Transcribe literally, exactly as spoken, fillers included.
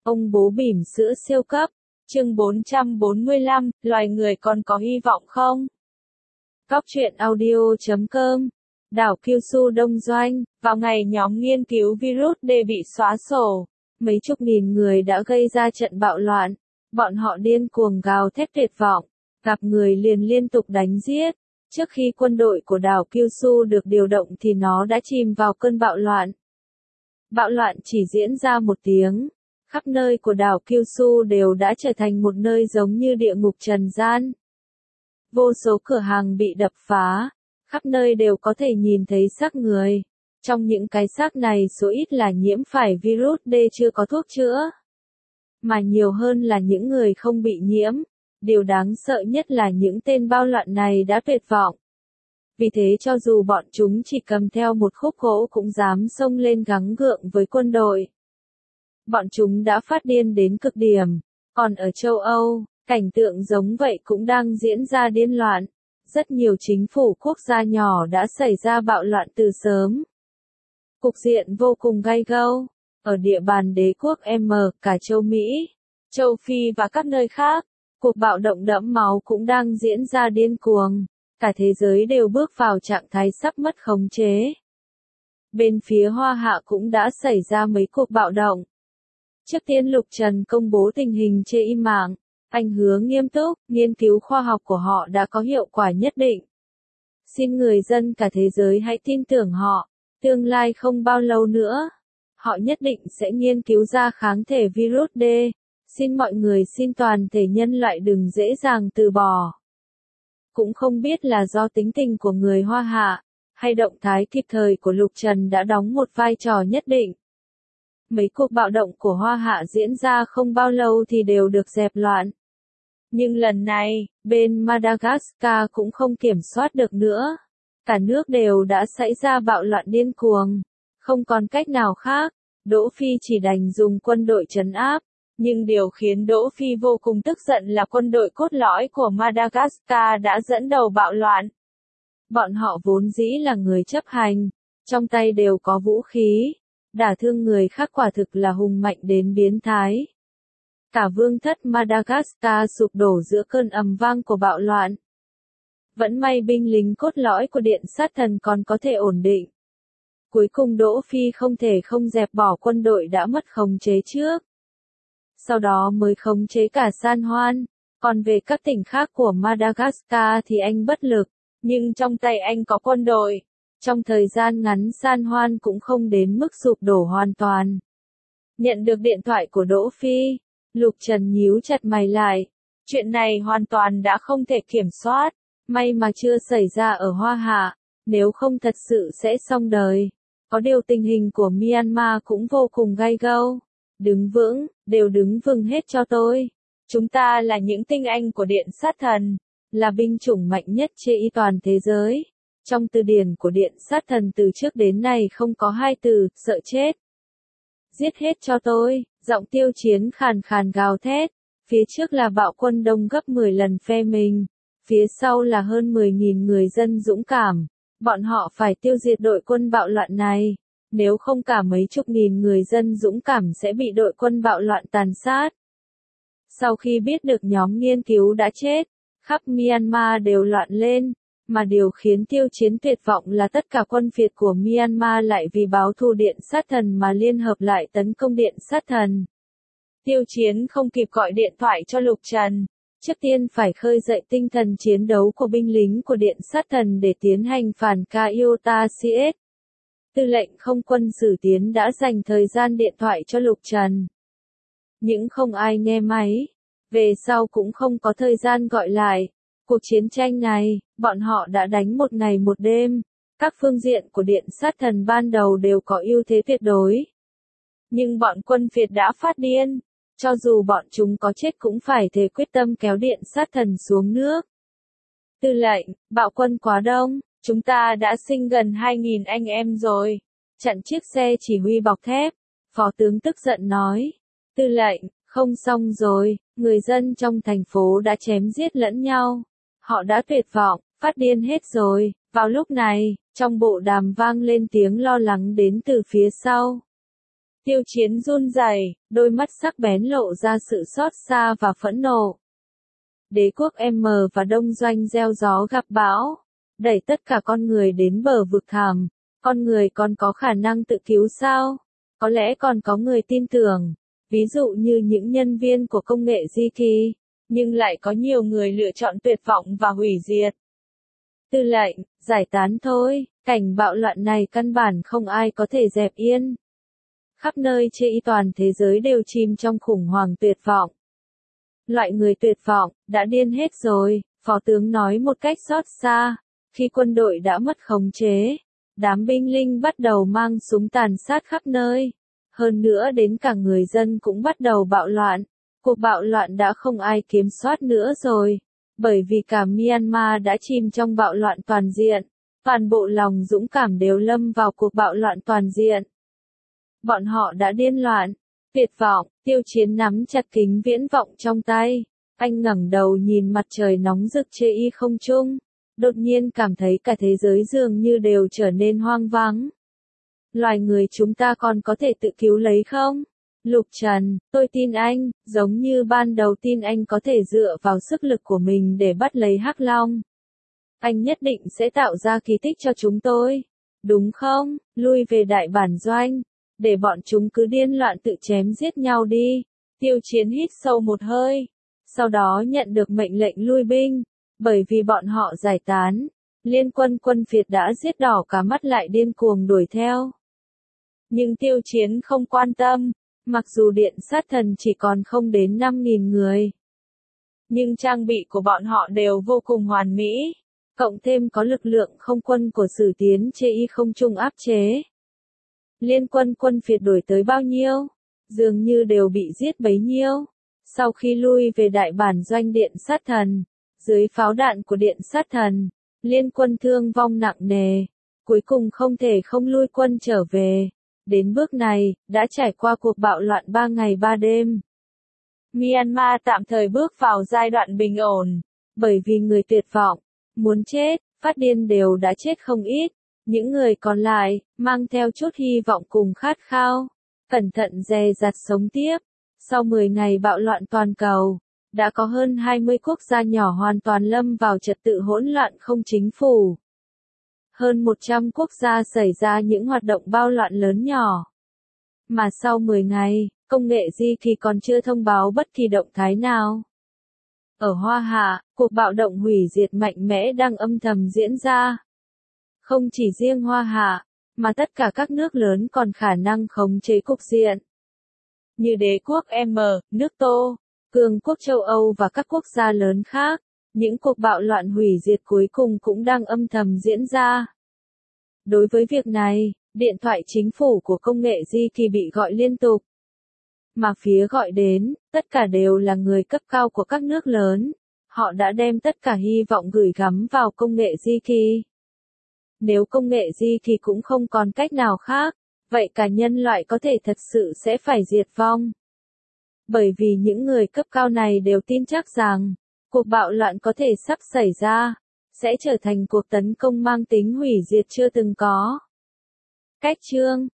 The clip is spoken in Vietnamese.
Ông bố bỉm sữa siêu cấp. Chương bốn trăm bốn mươi lăm, loài người còn có hy vọng không? Góc truyện audio chấm com. Đảo Kyushu Đông Doanh, vào ngày nhóm nghiên cứu virus D bị xóa sổ, mấy chục nghìn người đã gây ra trận bạo loạn. Bọn họ điên cuồng gào thét tuyệt vọng, gặp người liền liên tục đánh giết. Trước khi quân đội của đảo Kyushu được điều động thì nó đã chìm vào cơn bạo loạn. Bạo loạn chỉ diễn ra một tiếng. Khắp nơi của đảo Kyushu đều đã trở thành một nơi giống như địa ngục trần gian. Vô số cửa hàng bị đập phá, khắp nơi đều có thể nhìn thấy xác người. Trong những cái xác này số ít là nhiễm phải virus D chưa có thuốc chữa, mà nhiều hơn là những người không bị nhiễm. Điều đáng sợ nhất là những tên bao loạn này đã tuyệt vọng. Vì thế cho dù bọn chúng chỉ cầm theo một khúc gỗ cũng dám xông lên gắng gượng với quân đội. Bọn chúng đã phát điên đến cực điểm. Còn ở châu Âu, cảnh tượng giống vậy cũng đang diễn ra điên loạn. Rất nhiều chính phủ quốc gia nhỏ đã xảy ra bạo loạn từ sớm. Cục diện vô cùng gay go. Ở địa bàn đế quốc M, cả châu Mỹ, châu Phi và các nơi khác, cuộc bạo động đẫm máu cũng đang diễn ra điên cuồng. Cả thế giới đều bước vào trạng thái sắp mất khống chế. Bên phía Hoa Hạ cũng đã xảy ra mấy cuộc bạo động. Trước tiên Lục Trần công bố tình hình trên im mạng, anh hứa nghiêm túc, nghiên cứu khoa học của họ đã có hiệu quả nhất định. Xin người dân cả thế giới hãy tin tưởng họ, tương lai không bao lâu nữa, họ nhất định sẽ nghiên cứu ra kháng thể virus D. Xin mọi người xin toàn thể nhân loại đừng dễ dàng từ bỏ. Cũng không biết là do tính tình của người Hoa Hạ, hay động thái kịp thời của Lục Trần đã đóng một vai trò nhất định. Mấy cuộc bạo động của Hoa Hạ diễn ra không bao lâu thì đều được dẹp loạn. Nhưng lần này, bên Madagascar cũng không kiểm soát được nữa. Cả nước đều đã xảy ra bạo loạn điên cuồng. Không còn cách nào khác, Đỗ Phi chỉ đành dùng quân đội trấn áp. Nhưng điều khiến Đỗ Phi vô cùng tức giận là quân đội cốt lõi của Madagascar đã dẫn đầu bạo loạn. Bọn họ vốn dĩ là người chấp hành, trong tay đều có vũ khí. Đả thương người khác quả thực là hùng mạnh đến biến thái. Cả vương thất Madagascar sụp đổ giữa cơn ầm vang của bạo loạn. Vẫn may binh lính cốt lõi của Điện Sát Thần còn có thể ổn định. Cuối cùng Đỗ Phi không thể không dẹp bỏ quân đội đã mất khống chế trước. Sau đó mới khống chế cả San Juan. Còn về các tỉnh khác của Madagascar thì anh bất lực, nhưng trong tay anh có quân đội. Trong thời gian ngắn San Juan cũng không đến mức sụp đổ hoàn toàn. Nhận được điện thoại của Đỗ Phi, Lục Trần nhíu chặt mày lại. Chuyện này hoàn toàn đã không thể kiểm soát. May mà chưa xảy ra ở Hoa Hạ, nếu không thật sự sẽ xong đời. Có điều tình hình của Myanmar cũng vô cùng gay go. Đứng vững, đều đứng vững hết cho tôi. Chúng ta là những tinh anh của Điện Sát Thần, là binh chủng mạnh nhất trên toàn thế giới. Trong từ điển của Điện Sát Thần từ trước đến nay không có hai từ, sợ chết. Giết hết cho tôi, giọng Tiêu Chiến khàn khàn gào thét. Phía trước là bạo quân đông gấp mười lần phe mình. Phía sau là hơn mười nghìn người dân dũng cảm. Bọn họ phải tiêu diệt đội quân bạo loạn này. Nếu không cả mấy chục nghìn người dân dũng cảm sẽ bị đội quân bạo loạn tàn sát. Sau khi biết được nhóm nghiên cứu đã chết, khắp Myanmar đều loạn lên. Mà điều khiến Tiêu Chiến tuyệt vọng là tất cả quân Việt của Myanmar lại vì báo thù Điện Sát Thần mà liên hợp lại tấn công Điện Sát Thần. Tiêu Chiến không kịp gọi điện thoại cho Lục Trần. Trước tiên phải khơi dậy tinh thần chiến đấu của binh lính của Điện Sát Thần để tiến hành phản Kaiota xê ét. Tư lệnh không quân Sử Tiến đã dành thời gian điện thoại cho Lục Trần. Nhưng không ai nghe máy. Về sau cũng không có thời gian gọi lại. Cuộc chiến tranh này, bọn họ đã đánh một ngày một đêm. Các phương diện của Điện Sát Thần ban đầu đều có ưu thế tuyệt đối. Nhưng bọn quân Việt đã phát điên. Cho dù bọn chúng có chết cũng phải thề quyết tâm kéo Điện Sát Thần xuống nước. Tư lệnh, bạo quân quá đông. Chúng ta đã sinh gần hai nghìn anh em rồi. Chặn chiếc xe chỉ huy bọc thép. Phó tướng tức giận nói. Tư lệnh, không xong rồi. Người dân trong thành phố đã chém giết lẫn nhau. Họ đã tuyệt vọng, phát điên hết rồi. Vào lúc này, trong bộ đàm vang lên tiếng lo lắng đến từ phía sau. Tiêu Chiến run rẩy, đôi mắt sắc bén lộ ra sự xót xa và phẫn nộ. Đế quốc M và Đông Doanh gieo gió gặp bão, đẩy tất cả con người đến bờ vực thẳm. Con người còn có khả năng tự cứu sao? Có lẽ còn có người tin tưởng, ví dụ như những nhân viên của công nghệ di kỳ, nhưng lại có nhiều người lựa chọn tuyệt vọng và hủy diệt. Tư lệnh, giải tán thôi, cảnh bạo loạn này căn bản không ai có thể dẹp yên. Khắp nơi trên toàn thế giới đều chìm trong khủng hoảng tuyệt vọng. Loại người tuyệt vọng, đã điên hết rồi, Phó tướng nói một cách xót xa. Khi quân đội đã mất khống chế, đám binh lính bắt đầu mang súng tàn sát khắp nơi. Hơn nữa đến cả người dân cũng bắt đầu bạo loạn. Cuộc bạo loạn đã không ai kiểm soát nữa rồi, bởi vì cả Myanmar đã chìm trong bạo loạn toàn diện. Toàn bộ lòng dũng cảm đều lâm vào cuộc bạo loạn toàn diện. Bọn họ đã điên loạn, tuyệt vọng. Tiêu Chiến nắm chặt kính viễn vọng trong tay. Anh ngẩng đầu nhìn mặt trời nóng rực trên y không trung. Đột nhiên cảm thấy cả thế giới dường như đều trở nên hoang vắng. Loài người chúng ta còn có thể tự cứu lấy không? Lục Trần, tôi tin anh, giống như ban đầu tin anh có thể dựa vào sức lực của mình để bắt lấy Hắc Long. Anh nhất định sẽ tạo ra kỳ tích cho chúng tôi. Đúng không? Lui về đại bản doanh. Để bọn chúng cứ điên loạn tự chém giết nhau đi. Tiêu Chiến hít sâu một hơi. Sau đó nhận được mệnh lệnh lui binh. Bởi vì bọn họ giải tán, liên quân quân Việt đã giết đỏ cả mắt lại điên cuồng đuổi theo. Nhưng Tiêu Chiến không quan tâm, mặc dù điện sát thần chỉ còn không đến năm nghìn người. Nhưng trang bị của bọn họ đều vô cùng hoàn mỹ, cộng thêm có lực lượng không quân của Sử Tiến trên y không trung áp chế. Liên quân quân Việt đuổi tới bao nhiêu, dường như đều bị giết bấy nhiêu. Sau khi lui về đại bản doanh điện sát thần, dưới pháo đạn của điện sát thần, liên quân thương vong nặng nề, cuối cùng không thể không lui quân trở về. Đến bước này, đã trải qua cuộc bạo loạn ba ngày ba đêm. Myanmar tạm thời bước vào giai đoạn bình ổn, bởi vì người tuyệt vọng, muốn chết, phát điên đều đã chết không ít. Những người còn lại, mang theo chút hy vọng cùng khát khao, cẩn thận dè dặt sống tiếp. Sau mười ngày bạo loạn toàn cầu, đã có hơn hai mươi quốc gia nhỏ hoàn toàn lâm vào trật tự hỗn loạn không chính phủ. Hơn một trăm quốc gia xảy ra những hoạt động bạo loạn lớn nhỏ. Mà sau mười ngày, công nghệ di kỳ còn chưa thông báo bất kỳ động thái nào. Ở Hoa Hạ, cuộc bạo động hủy diệt mạnh mẽ đang âm thầm diễn ra. Không chỉ riêng Hoa Hạ, mà tất cả các nước lớn còn khả năng khống chế cục diện. Như Đế quốc M, nước Tô, Cường quốc châu Âu và các quốc gia lớn khác, những cuộc bạo loạn hủy diệt cuối cùng cũng đang âm thầm diễn ra. Đối với việc này, điện thoại chính phủ của công nghệ di kỳ bị gọi liên tục. Mà phía gọi đến, tất cả đều là người cấp cao của các nước lớn. Họ đã đem tất cả hy vọng gửi gắm vào công nghệ di kỳ. Nếu công nghệ di kỳ cũng không còn cách nào khác, vậy cả nhân loại có thể thật sự sẽ phải diệt vong. Bởi vì những người cấp cao này đều tin chắc rằng, cuộc bạo loạn có thể sắp xảy ra, sẽ trở thành cuộc tấn công mang tính hủy diệt chưa từng có. Cách chương